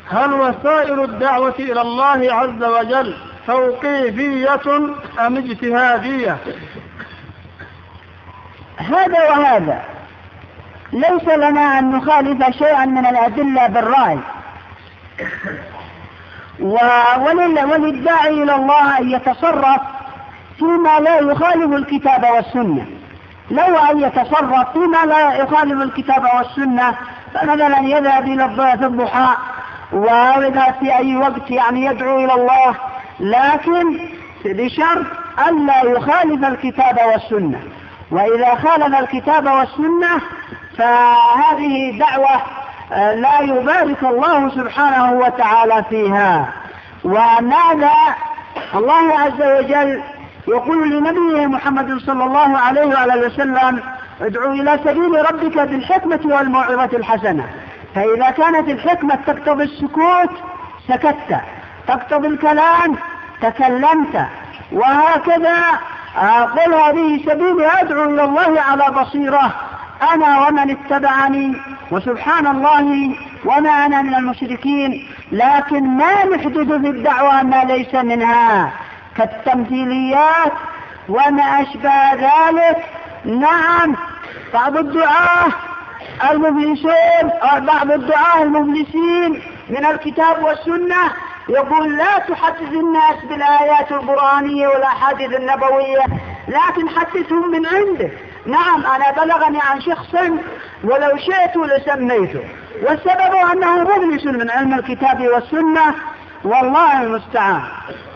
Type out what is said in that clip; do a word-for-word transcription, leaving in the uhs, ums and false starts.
هل وسائل الدعوة إلى الله عز وجل توقيفية أم اجتهادية؟ هذا وهذا، ليس لنا أن نخالف شيئا من الأدلة بالرأي، وللداعي إلى الله أن يتصرف فيما لا يخالف الكتاب والسنة. لو أن يتصرف فيما لا يخالف الكتاب والسنة، فمثلا يذهب إلى الضحى ويذهب في أي وقت يعني يدعو إلى الله، لكن بشرط أن لا يخالف الكتاب والسنة. وإذا خالف الكتاب والسنة فهذه دعوة لا يبارك الله سبحانه وتعالى فيها. وماذا الله عز وجل يقول لنبيه محمد صلى الله عليه وعلى وسلم: ادعو إلى سبيل ربك بالحكمة والموعظة الحسنة. فإذا كانت الحكمة تقتضي السكوت سكت، تقتضي الكلام تكلمت، وهكذا قل هذه سبيلي أدعو إلى الله على بصيرة أنا ومن اتبعني وسبحان الله وما أنا من المشركين. لكن ما نحدث في الدعوة ما ليس منها كالتمثيليات وما أشبه ذلك. نعم، بعض الدعاة المفلسين أو بعض الدعاة المفلسين من الكتاب والسنة يقول: لا تحدث الناس بالآيات القرآنية والأحاديث النبوية، لكن حدثهم من عنده. نعم، أنا بلغني عن شخص ولو شئت لسميته، والسبب أنه مفلس من علم الكتاب والسنة، والله المستعان.